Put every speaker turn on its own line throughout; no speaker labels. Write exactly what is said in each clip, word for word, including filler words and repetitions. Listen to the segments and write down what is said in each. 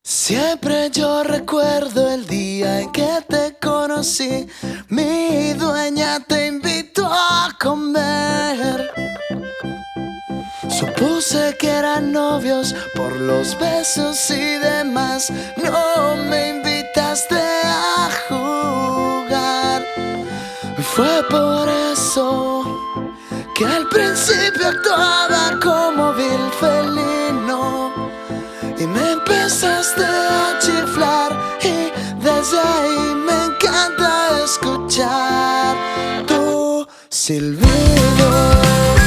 Siempre yo recuerdo el día en que te conocí. Mi dueña te invitó a comer. Supuse que eran novios por los besos y demás. No me invitaste a jugar. Fue por eso que al principio actuaba como vil felino y me empezaste a chiflar, y desde ahí me encanta escuchar tu silbido.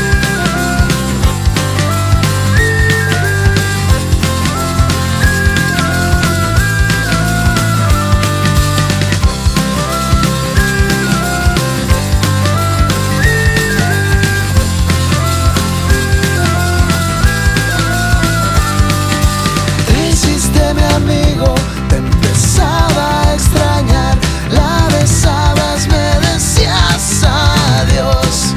Amigo, te empezaba a extrañar, la besabas, me decías adiós.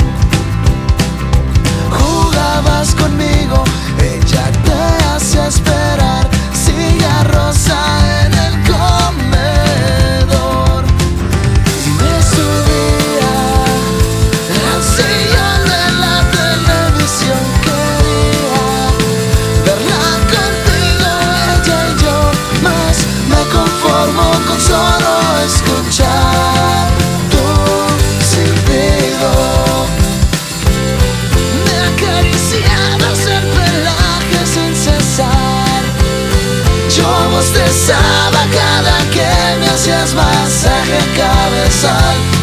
Jugabas conmigo, ella te hacía esperar, silla rosa en el comedor. Y me subía al sillón de la televisión, quería verla contigo, ella y yo. Me conformo con solo escuchar tu silbido. Me acariciabas el pelaje sin cesar. Yo bostezaba cada que me hacías masaje cabezal.